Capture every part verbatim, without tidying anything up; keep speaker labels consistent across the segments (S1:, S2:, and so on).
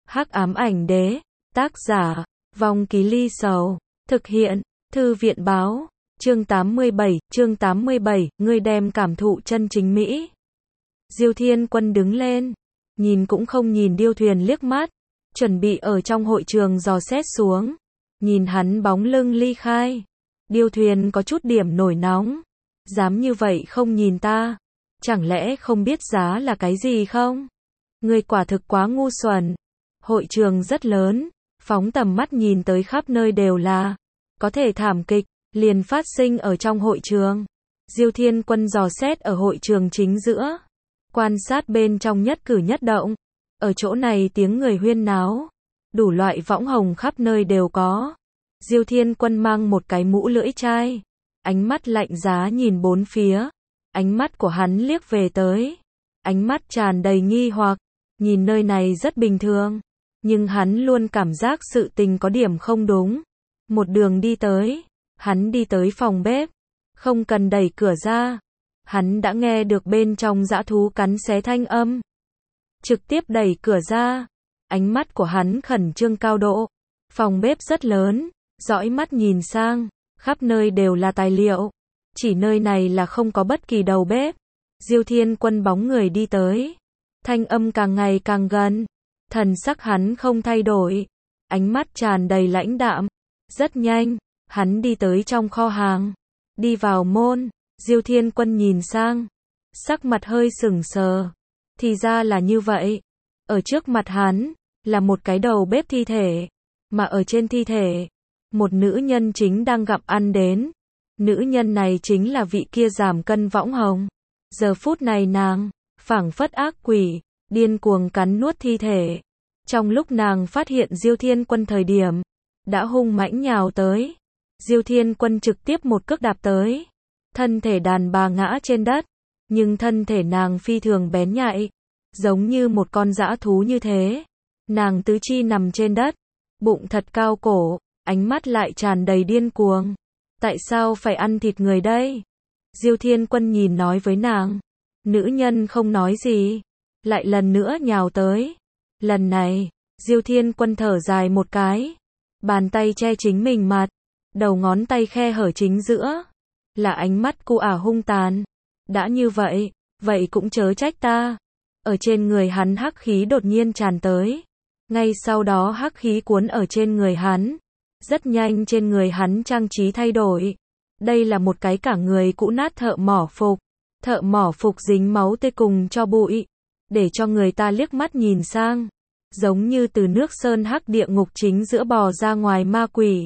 S1: Hắc ám ảnh đế, tác giả, Vong Ký Ly Sầu, thực hiện, Thư viện báo, chương tám mươi bảy, chương tám mươi bảy, ngươi đem cảm thụ chân chính Mỹ. Diêu Thiên Quân đứng lên, nhìn cũng không nhìn Điêu Thuyền liếc mắt, chuẩn bị ở trong hội trường dò xét xuống, nhìn hắn bóng lưng ly khai. Điêu Thuyền có chút điểm nổi nóng, dám như vậy không nhìn ta, chẳng lẽ không biết giá là cái gì không? Ngươi quả thực quá ngu xuẩn. Hội trường rất lớn, phóng tầm mắt nhìn tới khắp nơi đều là, có thể thảm kịch, liền phát sinh ở trong hội trường. Diêu Thiên Quân dò xét ở hội trường chính giữa, quan sát bên trong nhất cử nhất động. Ở chỗ này tiếng người huyên náo, đủ loại võng hồng khắp nơi đều có. Diêu Thiên Quân mang một cái mũ lưỡi chai, ánh mắt lạnh giá nhìn bốn phía, ánh mắt của hắn liếc về tới, ánh mắt tràn đầy nghi hoặc, nhìn nơi này rất bình thường, nhưng hắn luôn cảm giác sự tình có điểm không đúng. Một đường đi tới, hắn đi tới phòng bếp, không cần đẩy cửa ra, hắn đã nghe được bên trong dã thú cắn xé thanh âm. Trực tiếp đẩy cửa ra, ánh mắt của hắn khẩn trương cao độ. Phòng bếp rất lớn, dõi mắt nhìn sang, khắp nơi đều là tài liệu, chỉ nơi này là không có bất kỳ đầu bếp. Diêu Thiên Quân bóng người đi tới, thanh âm càng ngày càng gần, thần sắc hắn không thay đổi, ánh mắt tràn đầy lãnh đạm. Rất nhanh, hắn đi tới trong kho hàng, đi vào môn. Diêu Thiên Quân nhìn sang, sắc mặt hơi sững sờ, thì ra là như vậy. Ở trước mặt hắn, là một cái đầu bếp thi thể, mà ở trên thi thể, một nữ nhân chính đang gặm ăn đến. Nữ nhân này chính là vị kia giảm cân võng hồng. Giờ phút này nàng, phảng phất ác quỷ, điên cuồng cắn nuốt thi thể. Trong lúc nàng phát hiện Diêu Thiên Quân thời điểm, đã hung mãnh nhào tới. Diêu Thiên Quân trực tiếp một cước đạp tới, thân thể đàn bà ngã trên đất, nhưng thân thể nàng phi thường bén nhạy, giống như một con dã thú như thế. Nàng tứ chi nằm trên đất, bụng thật cao cổ, ánh mắt lại tràn đầy điên cuồng. Tại sao phải ăn thịt người đây? Diêu Thiên Quân nhìn nói với nàng. Nữ nhân không nói gì, lại lần nữa nhào tới. Lần này, Diêu Thiên Quân thở dài một cái, bàn tay che chính mình mặt, đầu ngón tay khe hở chính giữa, là ánh mắt cu ả hung tàn. Đã như vậy, vậy cũng chớ trách ta. Ở trên người hắn hắc khí đột nhiên tràn tới, ngay sau đó hắc khí cuốn ở trên người hắn. Rất nhanh trên người hắn trang trí thay đổi. Đây là một cái cả người cũ nát thợ mỏ phục. Thợ mỏ phục dính máu tươi cùng cho bụi, để cho người ta liếc mắt nhìn sang, giống như từ nước sơn hắc địa ngục chính giữa bò ra ngoài ma quỷ.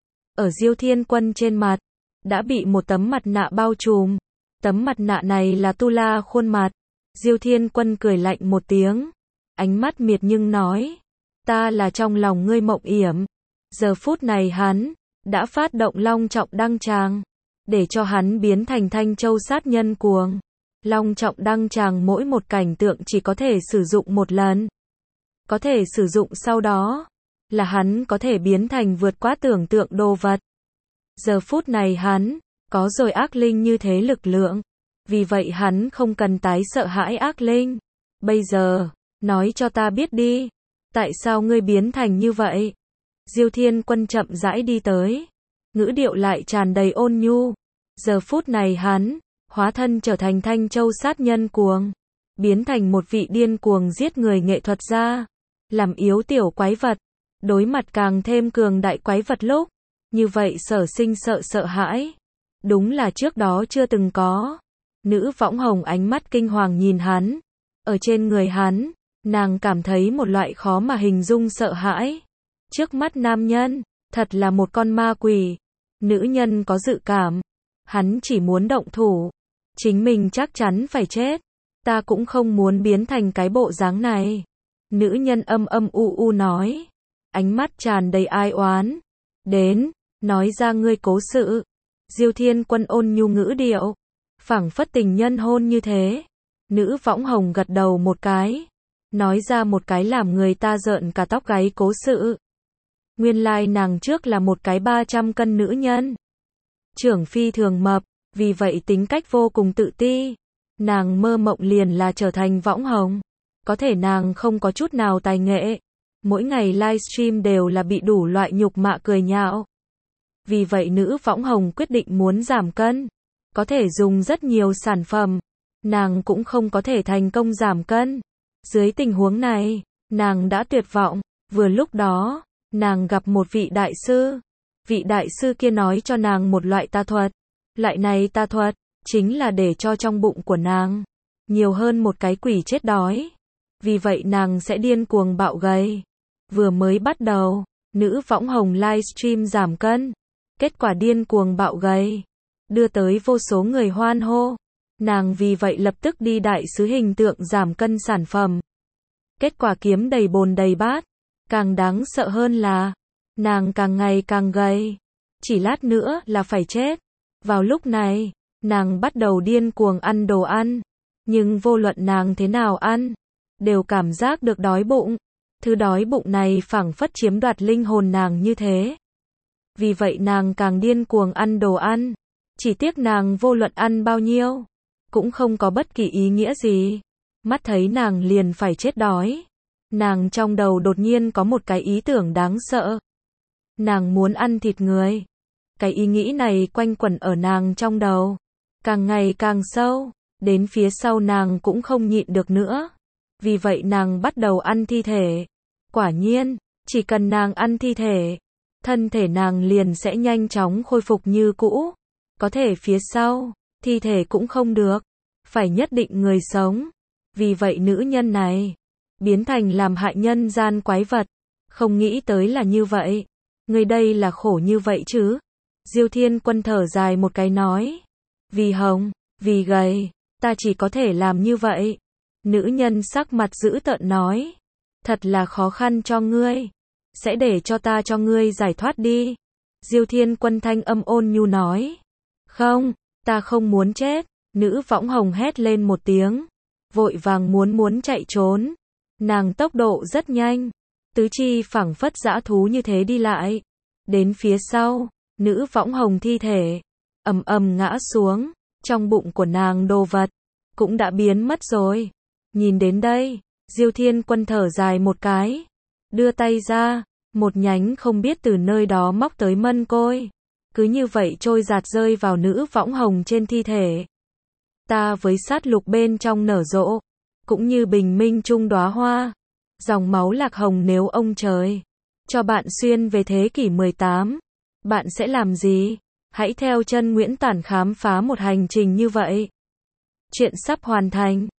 S1: Ở Diêu Thiên Quân trên mặt, đã bị một tấm mặt nạ bao trùm. Tấm mặt nạ này là tu la khuôn mặt. Diêu Thiên Quân cười lạnh một tiếng, ánh mắt miệt nhưng nói, ta là trong lòng ngươi Mộng Yểm. Giờ phút này hắn, đã phát động long trọng đăng tràng, để cho hắn biến thành Thanh Châu sát nhân cuồng. Long trọng đăng tràng mỗi một cảnh tượng chỉ có thể sử dụng một lần. Có thể sử dụng sau đó, là hắn có thể biến thành vượt quá tưởng tượng đồ vật. Giờ phút này hắn, có rồi ác linh như thế lực lượng. Vì vậy hắn không cần tái sợ hãi ác linh. Bây giờ, nói cho ta biết đi, tại sao ngươi biến thành như vậy? Diêu Thiên Quân chậm rãi đi tới, ngữ điệu lại tràn đầy ôn nhu. Giờ phút này hắn, hóa thân trở thành Thanh Châu sát nhân cuồng, biến thành một vị điên cuồng giết người nghệ thuật gia, làm yếu tiểu quái vật, đối mặt càng thêm cường đại quái vật lúc, như vậy sở sinh sợ sợ hãi. Đúng là trước đó chưa từng có. Nữ võng hồng ánh mắt kinh hoàng nhìn hắn, ở trên người hắn, nàng cảm thấy một loại khó mà hình dung sợ hãi. Trước mắt nam nhân, thật là một con ma quỷ. Nữ nhân có dự cảm, hắn chỉ muốn động thủ, chính mình chắc chắn phải chết. Ta cũng không muốn biến thành cái bộ dáng này. Nữ nhân âm âm u u nói, ánh mắt tràn đầy ai oán. Đến, nói ra ngươi cố sự. Diêu Thiên Quân ôn nhu ngữ điệu, phảng phất tình nhân hôn như thế. Nữ võng hồng gật đầu một cái, nói ra một cái làm người ta rợn cả tóc gáy cố sự. Nguyên lai nàng trước là một cái ba trăm cân nữ nhân. Trưởng phi thường mập, vì vậy tính cách vô cùng tự ti. Nàng mơ mộng liền là trở thành võng hồng. Có thể nàng không có chút nào tài nghệ. mỗi ngày livestream đều là bị đủ loại nhục mạ cười nhạo. Vì vậy nữ võng hồng quyết định muốn giảm cân. Có thể dùng rất nhiều sản phẩm, nàng cũng không có thể thành công giảm cân. Dưới tình huống này, nàng đã tuyệt vọng. Vừa lúc đó, nàng gặp một vị đại sư. Vị đại sư kia nói cho nàng một loại tà thuật. Loại này tà thuật, chính là để cho trong bụng của nàng nhiều hơn một cái quỷ chết đói. Vì vậy nàng sẽ điên cuồng bạo gầy. Vừa mới bắt đầu, nữ võng hồng livestream giảm cân. Kết quả điên cuồng bạo gầy, đưa tới vô số người hoan hô. Nàng vì vậy lập tức đi đại sứ hình tượng giảm cân sản phẩm. Kết quả kiếm đầy bồn đầy bát. Càng đáng sợ hơn là, nàng càng ngày càng gầy. Chỉ lát nữa là phải chết. Vào lúc này, nàng bắt đầu điên cuồng ăn đồ ăn. Nhưng vô luận nàng thế nào ăn, đều cảm giác được đói bụng. Thứ đói bụng này phảng phất chiếm đoạt linh hồn nàng như thế. Vì vậy nàng càng điên cuồng ăn đồ ăn. Chỉ tiếc nàng vô luận ăn bao nhiêu, cũng không có bất kỳ ý nghĩa gì. Mắt thấy nàng liền phải chết đói. Nàng trong đầu đột nhiên có một cái ý tưởng đáng sợ. Nàng muốn ăn thịt người. Cái ý nghĩ này quanh quẩn ở nàng trong đầu. Càng ngày càng sâu. Đến phía sau nàng cũng không nhịn được nữa. Vì vậy nàng bắt đầu ăn thi thể. Quả nhiên, chỉ cần nàng ăn thi thể, thân thể nàng liền sẽ nhanh chóng khôi phục như cũ. Có thể phía sau, thi thể cũng không được. Phải nhất định người sống. Vì vậy nữ nhân này biến thành làm hại nhân gian quái vật. Không nghĩ tới là như vậy. Người đây là khổ như vậy chứ. Diêu Thiên Quân thở dài một cái nói. Vì hồng, vì gầy, ta chỉ có thể làm như vậy. Nữ nhân sắc mặt dữ tợn nói. Thật là khó khăn cho ngươi. Sẽ để cho ta cho ngươi giải thoát đi. Diêu Thiên Quân thanh âm ôn nhu nói. Không, ta không muốn chết. Nữ võng hồng hét lên một tiếng. Vội vàng muốn muốn chạy trốn. Nàng tốc độ rất nhanh. Tứ chi phảng phất dã thú như thế đi lại. Đến phía sau, nữ võng hồng thi thể ầm ầm ngã xuống. Trong bụng của nàng đồ vật cũng đã biến mất rồi. Nhìn đến đây, Diêu Thiên Quân thở dài một cái. Đưa tay ra, một nhánh không biết từ nơi đó móc tới mân côi. Cứ như vậy trôi giạt rơi vào nữ võng hồng trên thi thể. Ta với sát lục bên trong nở rộ, cũng như bình minh trung đóa hoa. Dòng máu lạc hồng nếu ông trời cho bạn xuyên về thế kỷ mười tám, bạn sẽ làm gì? Hãy theo chân Nguyễn Tản khám phá một hành trình như vậy. Chuyện sắp hoàn thành.